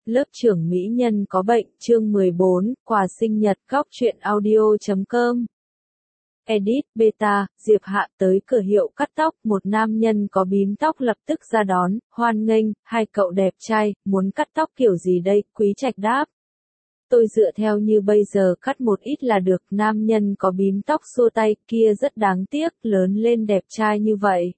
Lớp trưởng mỹ nhân có bệnh, chương 14, quà sinh nhật, góc truyện audio.com. Edit, beta, Diệp Hạ tới cửa hiệu cắt tóc, một nam nhân có bím tóc lập tức ra đón, hoan nghênh, hai cậu đẹp trai, muốn cắt tóc kiểu gì đây, Quý Trạch đáp. Tôi dựa theo như bây giờ cắt một ít là được, nam nhân có bím tóc xua tay, kia rất đáng tiếc, lớn lên đẹp trai như vậy.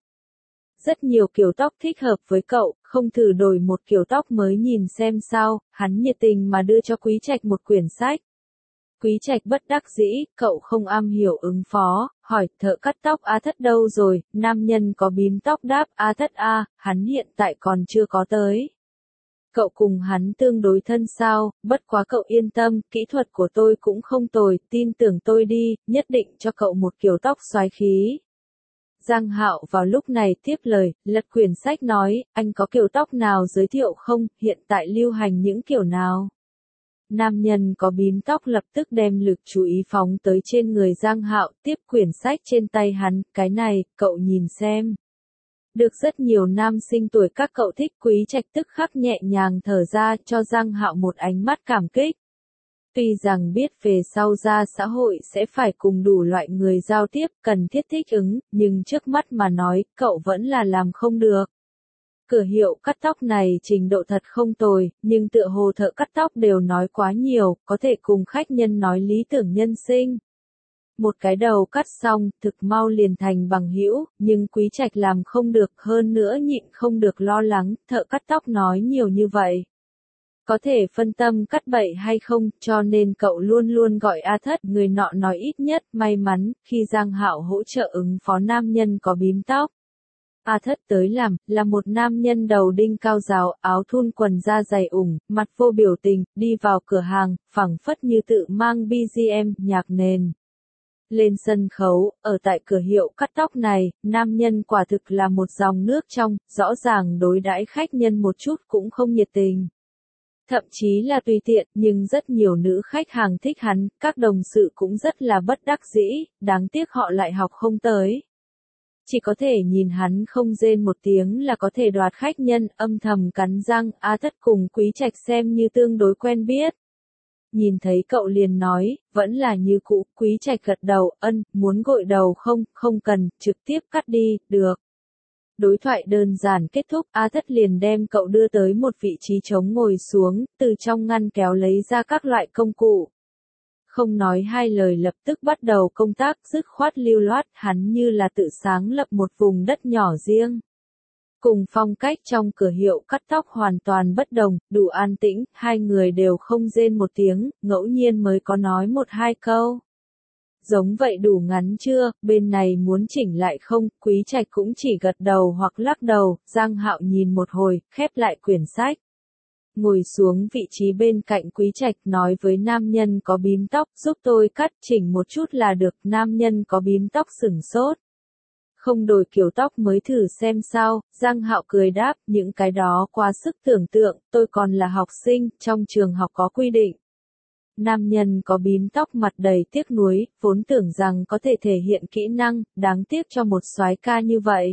Rất nhiều kiểu tóc thích hợp với cậu, không thử đổi một kiểu tóc mới nhìn xem sao, hắn nhiệt tình mà đưa cho Quý Trạch một quyển sách. Quý Trạch bất đắc dĩ, cậu không am hiểu ứng phó, hỏi thợ cắt tóc A Thất đâu rồi, nam nhân có bím tóc đáp A Thất A, hắn hiện tại còn chưa có tới. Cậu cùng hắn tương đối thân sao, bất quá cậu yên tâm, kỹ thuật của tôi cũng không tồi, tin tưởng tôi đi, nhất định cho cậu một kiểu tóc xoái khí. Giang Hạo vào lúc này tiếp lời, lật quyển sách nói, anh có kiểu tóc nào giới thiệu không, hiện tại lưu hành những kiểu nào? Nam nhân có bím tóc lập tức đem lực chú ý phóng tới trên người Giang Hạo, tiếp quyển sách trên tay hắn, cái này, cậu nhìn xem. Được rất nhiều nam sinh tuổi các cậu thích, Quý Trạch tức khắc nhẹ nhàng thở ra cho Giang Hạo một ánh mắt cảm kích. Tuy rằng biết về sau ra xã hội sẽ phải cùng đủ loại người giao tiếp, cần thiết thích ứng, nhưng trước mắt mà nói, cậu vẫn là làm không được. Cửa hiệu cắt tóc này trình độ thật không tồi, nhưng tựa hồ thợ cắt tóc đều nói quá nhiều, có thể cùng khách nhân nói lý tưởng nhân sinh. Một cái đầu cắt xong, thực mau liền thành bằng hữu, nhưng Quý Trạch làm không được, hơn nữa nhịn không được lo lắng, thợ cắt tóc nói nhiều như vậy. Có thể phân tâm cắt bậy hay không, cho nên cậu luôn luôn gọi A Thất, người nọ nói ít nhất, may mắn, khi Giang Hạo hỗ trợ ứng phó nam nhân có bím tóc. A Thất tới làm, là một nam nhân đầu đinh cao ráo, áo thun quần da dày ủng, mặt vô biểu tình, đi vào cửa hàng, phảng phất như tự mang BGM, nhạc nền. Lên sân khấu, ở tại cửa hiệu cắt tóc này, nam nhân quả thực là một dòng nước trong, rõ ràng đối đãi khách nhân một chút cũng không nhiệt tình. Thậm chí là tùy tiện, nhưng rất nhiều nữ khách hàng thích hắn, các đồng sự cũng rất là bất đắc dĩ, đáng tiếc họ lại học không tới. Chỉ có thể nhìn hắn không rên một tiếng là có thể đoạt khách nhân, âm thầm cắn răng, A Thất cùng Quý Trạch xem như tương đối quen biết. Nhìn thấy cậu liền nói, vẫn là như cũ, Quý Trạch gật đầu, muốn gội đầu không, không cần, trực tiếp cắt đi, được. Đối thoại đơn giản kết thúc, A Thất liền đem cậu đưa tới một vị trí trống ngồi xuống, từ trong ngăn kéo lấy ra các loại công cụ. Không nói hai lời lập tức bắt đầu công tác, dứt khoát lưu loát, hắn như là tự sáng lập một vùng đất nhỏ riêng. Cùng phong cách trong cửa hiệu cắt tóc hoàn toàn bất đồng, đủ an tĩnh, hai người đều không rên một tiếng, ngẫu nhiên mới có nói một hai câu. Giống vậy đủ ngắn chưa, bên này muốn chỉnh lại không, Quý Trạch cũng chỉ gật đầu hoặc lắc đầu, Giang Hạo nhìn một hồi, khép lại quyển sách. Ngồi xuống vị trí bên cạnh Quý Trạch nói với nam nhân có bím tóc, giúp tôi cắt chỉnh một chút là được, nam nhân có bím tóc sửng sốt. Không đổi kiểu tóc mới thử xem sao, Giang Hạo cười đáp, những cái đó quá sức tưởng tượng, tôi còn là học sinh, trong trường học có quy định. Nam nhân có bím tóc mặt đầy tiếc nuối, vốn tưởng rằng có thể thể hiện kỹ năng, đáng tiếc cho một soái ca như vậy.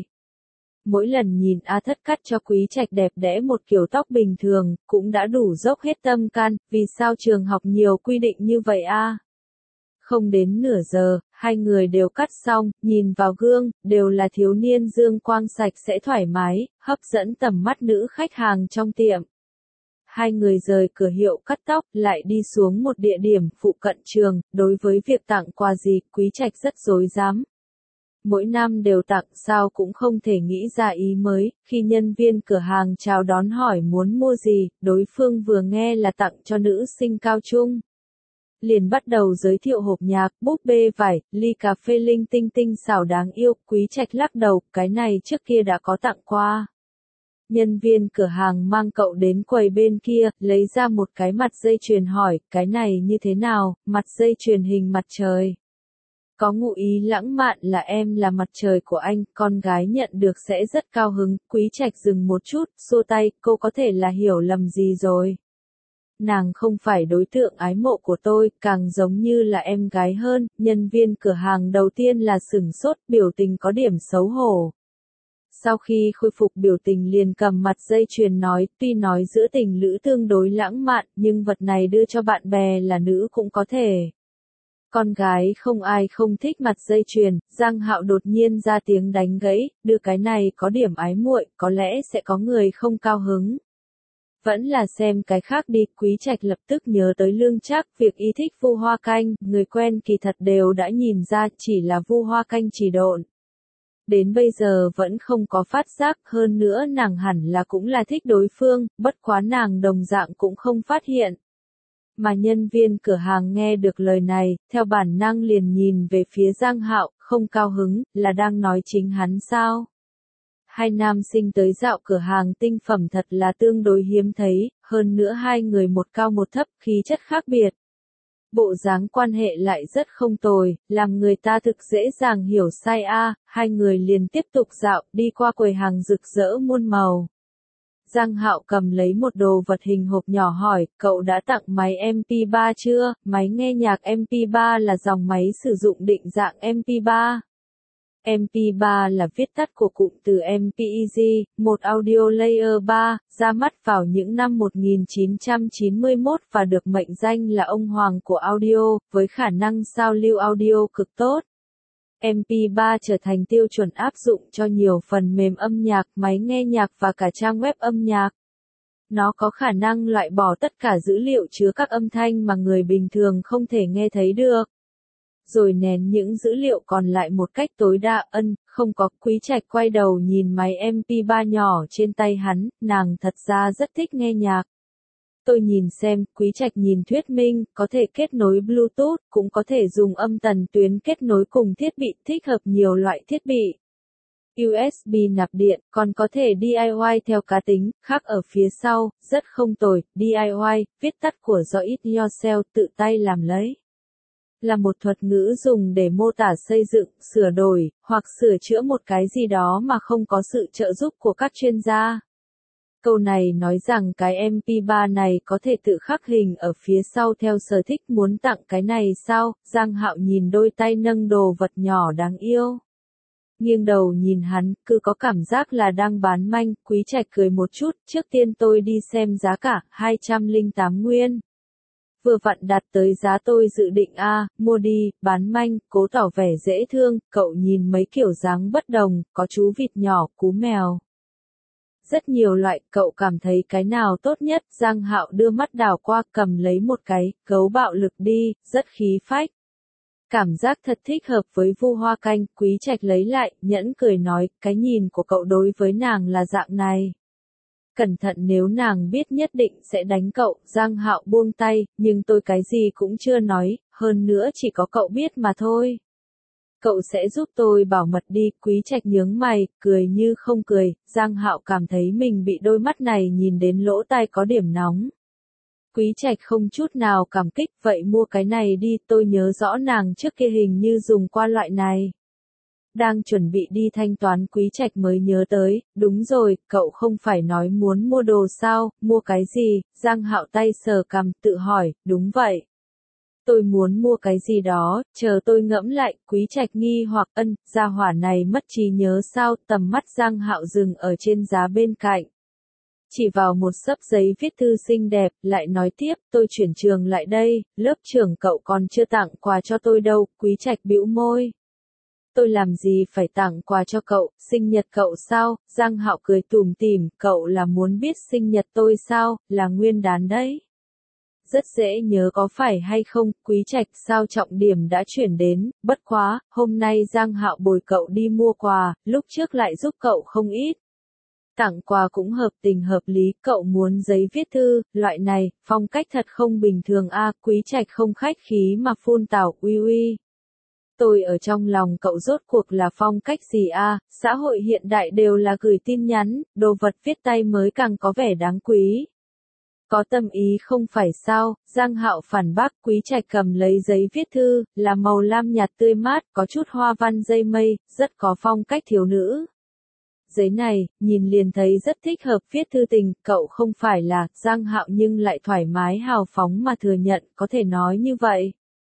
Mỗi lần nhìn A Thất cắt cho Quý Trạch đẹp đẽ một kiểu tóc bình thường, cũng đã đủ dốc hết tâm can, vì sao trường học nhiều quy định như vậy a? Không đến nửa giờ, hai người đều cắt xong, nhìn vào gương, đều là thiếu niên dương quang sạch sẽ thoải mái, hấp dẫn tầm mắt nữ khách hàng trong tiệm. Hai người rời cửa hiệu cắt tóc, lại đi xuống một địa điểm phụ cận trường, đối với việc tặng quà gì, Quý Trạch rất rối rắm. Mỗi năm đều tặng sao cũng không thể nghĩ ra ý mới, khi nhân viên cửa hàng chào đón hỏi muốn mua gì, đối phương vừa nghe là tặng cho nữ sinh cao trung. Liền bắt đầu giới thiệu hộp nhạc, búp bê vải, ly cà phê linh tinh tinh xảo đáng yêu, Quý Trạch lắc đầu, cái này trước kia đã có tặng qua. Nhân viên cửa hàng mang cậu đến quầy bên kia, lấy ra một cái mặt dây chuyền hỏi, cái này như thế nào, mặt dây chuyền hình mặt trời. Có ngụ ý lãng mạn là em là mặt trời của anh, con gái nhận được sẽ rất cao hứng, Quý Trạch dừng một chút, xua tay, cô có thể là hiểu lầm gì rồi. Nàng không phải đối tượng ái mộ của tôi, càng giống như là em gái hơn, nhân viên cửa hàng đầu tiên là sửng sốt, biểu tình có điểm xấu hổ. Sau khi khôi phục biểu tình liền cầm mặt dây chuyền nói, tuy nói giữa tình lữ tương đối lãng mạn, nhưng vật này đưa cho bạn bè là nữ cũng có thể. Con gái không ai không thích mặt dây chuyền, Giang Hạo đột nhiên ra tiếng đánh gãy, đưa cái này có điểm ái muội, có lẽ sẽ có người không cao hứng. Vẫn là xem cái khác đi, Quý Trạch lập tức nhớ tới Lương Trác, việc y thích Vu Hoa Canh, người quen kỳ thật đều đã nhìn ra, chỉ là Vu Hoa Canh chỉ độn. Đến bây giờ vẫn không có phát giác, hơn nữa nàng hẳn là cũng là thích đối phương, bất quá nàng đồng dạng cũng không phát hiện. Mà nhân viên cửa hàng nghe được lời này, theo bản năng liền nhìn về phía Giang Hạo, không cao hứng, là đang nói chính hắn sao? Hai nam sinh tới dạo cửa hàng tinh phẩm thật là tương đối hiếm thấy, hơn nữa hai người một cao một thấp, khí chất khác biệt. Bộ dáng quan hệ lại rất không tồi, làm người ta thực dễ dàng hiểu sai hai người liền tiếp tục dạo, đi qua quầy hàng rực rỡ muôn màu. Giang Hạo cầm lấy một đồ vật hình hộp nhỏ hỏi, cậu đã tặng máy MP3 chưa? Máy nghe nhạc MP3 là dòng máy sử dụng định dạng MP3. MP3 là viết tắt của cụm từ MPEG, một audio layer 3, ra mắt vào những năm 1991 và được mệnh danh là ông hoàng của audio, với khả năng sao lưu audio cực tốt. MP3 trở thành tiêu chuẩn áp dụng cho nhiều phần mềm âm nhạc, máy nghe nhạc và cả trang web âm nhạc. Nó có khả năng loại bỏ tất cả dữ liệu chứa các âm thanh mà người bình thường không thể nghe thấy được. Rồi nén những dữ liệu còn lại một cách tối đa. Không có. Quý Trạch quay đầu nhìn máy MP3 nhỏ trên tay hắn, nàng thật ra rất thích nghe nhạc. Tôi nhìn xem, Quý Trạch nhìn thuyết minh, có thể kết nối Bluetooth, cũng có thể dùng âm tần tuyến kết nối cùng thiết bị, thích hợp nhiều loại thiết bị. USB nạp điện, còn có thể DIY theo cá tính, khác ở phía sau, rất không tồi. DIY, viết tắt của Do It Yourself, tự tay làm lấy. Là một thuật ngữ dùng để mô tả xây dựng, sửa đổi, hoặc sửa chữa một cái gì đó mà không có sự trợ giúp của các chuyên gia. Câu này nói rằng cái MP3 này có thể tự khắc hình ở phía sau theo sở thích, muốn tặng cái này sao? Giang Hạo nhìn đôi tay nâng đồ vật nhỏ đáng yêu. Nghiêng đầu nhìn hắn, cứ có cảm giác là đang bán manh. Quý Trạch cười một chút, trước tiên tôi đi xem giá cả, 208 nguyên. Vừa vặn đạt tới giá tôi dự định mua đi. Bán manh, cố tỏ vẻ dễ thương, cậu nhìn mấy kiểu dáng bất đồng, có chú vịt nhỏ, cú mèo. Rất nhiều loại, cậu cảm thấy cái nào tốt nhất? Giang Hạo đưa mắt đảo qua, cầm lấy một cái, gấu bạo lực đi, rất khí phách. Cảm giác thật thích hợp với Vu Hoa Canh. Quý Trạch lấy lại, nhẫn cười nói, cái nhìn của cậu đối với nàng là dạng này. Cẩn thận, nếu nàng biết nhất định sẽ đánh cậu. Giang Hạo buông tay, nhưng tôi cái gì cũng chưa nói, hơn nữa chỉ có cậu biết mà thôi. Cậu sẽ giúp tôi bảo mật đi. Quý Trạch nhướng mày, cười như không cười. Giang Hạo cảm thấy mình bị đôi mắt này nhìn đến lỗ tai có điểm nóng. Quý Trạch không chút nào cảm kích, vậy mua cái này đi, tôi nhớ rõ nàng trước kia hình như dùng qua loại này. Đang chuẩn bị đi thanh toán, Quý Trạch mới nhớ tới, đúng rồi, cậu không phải nói muốn mua đồ sao, mua cái gì? Giang Hạo tay sờ cằm, tự hỏi, đúng vậy. Tôi muốn mua cái gì đó, chờ tôi ngẫm lại. Quý Trạch nghi hoặc, gia hỏa này mất trí nhớ sao? Tầm mắt Giang Hạo dừng ở trên giá bên cạnh. Chỉ vào một xấp giấy viết thư xinh đẹp, lại nói tiếp, tôi chuyển trường lại đây, lớp trưởng cậu còn chưa tặng quà cho tôi đâu. Quý Trạch bĩu môi. Tôi làm gì phải tặng quà cho cậu, sinh nhật cậu sao? Giang Hạo cười tủm tỉm, cậu là muốn biết sinh nhật tôi sao? Là nguyên đán đấy. Rất dễ nhớ có phải hay không? Quý Trạch, sao trọng điểm đã chuyển đến, bất quá, hôm nay Giang Hạo bồi cậu đi mua quà, lúc trước lại giúp cậu không ít. Tặng quà cũng hợp tình hợp lý, cậu muốn giấy viết thư, loại này, phong cách thật không bình thường Quý Trạch không khách khí mà phun tảo, uy. Tôi ở trong lòng cậu rốt cuộc là phong cách gì xã hội hiện đại đều là gửi tin nhắn, đồ vật viết tay mới càng có vẻ đáng quý. Có tâm ý không phải sao? Giang Hạo phản bác. Quý Trạch cầm lấy giấy viết thư, là màu lam nhạt tươi mát, có chút hoa văn dây mây, rất có phong cách thiếu nữ. Giấy này, nhìn liền thấy rất thích hợp viết thư tình, cậu không phải là. Giang Hạo nhưng lại thoải mái hào phóng mà thừa nhận, có thể nói như vậy.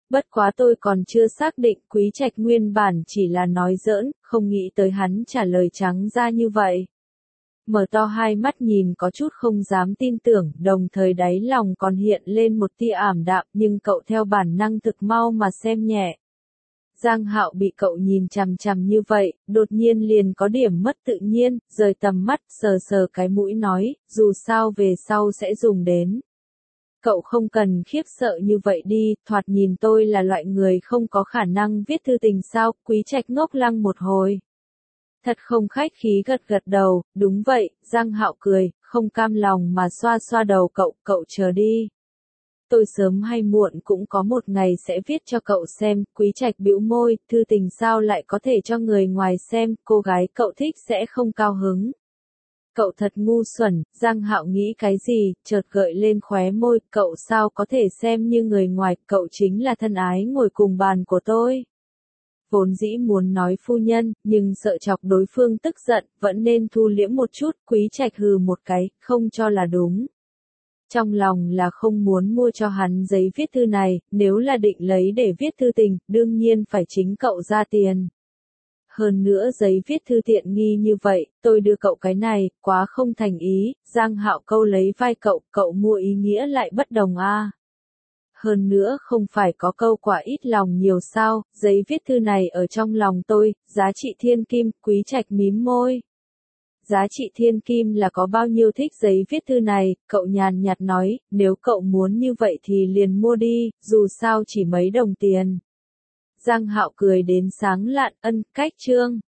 Bất quá tôi còn chưa xác định, Quý Trạch nguyên bản chỉ là nói giỡn, không nghĩ tới hắn trả lời trắng ra như vậy. Mở to hai mắt nhìn có chút không dám tin tưởng, đồng thời đáy lòng còn hiện lên một tia ảm đạm, nhưng cậu theo bản năng thực mau mà xem nhẹ. Giang Hạo bị cậu nhìn chằm chằm như vậy, đột nhiên liền có điểm mất tự nhiên, rời tầm mắt, sờ sờ cái mũi nói, dù sao về sau sẽ dùng đến. Cậu không cần khiếp sợ như vậy đi, thoạt nhìn tôi là loại người không có khả năng viết thư tình sao, Quý Trạch ngốc lăng một hồi. Thật không khách khí gật gật đầu, đúng vậy, Giang Hạo cười, không cam lòng mà xoa xoa đầu cậu, cậu chờ đi. Tôi sớm hay muộn cũng có một ngày sẽ viết cho cậu xem, Quý Trạch bĩu môi, thư tình sao lại có thể cho người ngoài xem, cô gái cậu thích sẽ không cao hứng. Cậu thật ngu xuẩn, Giang Hạo nghĩ cái gì, chợt gợi lên khóe môi, cậu sao có thể xem như người ngoài, cậu chính là thân ái ngồi cùng bàn của tôi. Vốn dĩ muốn nói phu nhân, nhưng sợ chọc đối phương tức giận, vẫn nên thu liễm một chút, Quý Trạch hừ một cái, không cho là đúng. Trong lòng là không muốn mua cho hắn giấy viết thư này, nếu là định lấy để viết thư tình, đương nhiên phải chính cậu ra tiền. Hơn nữa giấy viết thư tiện nghi như vậy, tôi đưa cậu cái này, quá không thành ý, Giang Hạo câu lấy vai cậu, cậu mua ý nghĩa lại bất đồng a. Hơn nữa không phải có câu quả ít lòng nhiều sao, giấy viết thư này ở trong lòng tôi, giá trị thiên kim, Quý Trạch mím môi. Giá trị thiên kim là có bao nhiêu thích giấy viết thư này, cậu nhàn nhạt nói, nếu cậu muốn như vậy thì liền mua đi, dù sao chỉ mấy đồng tiền. Giang Hạo cười đến sáng lạn, ân, cách chương.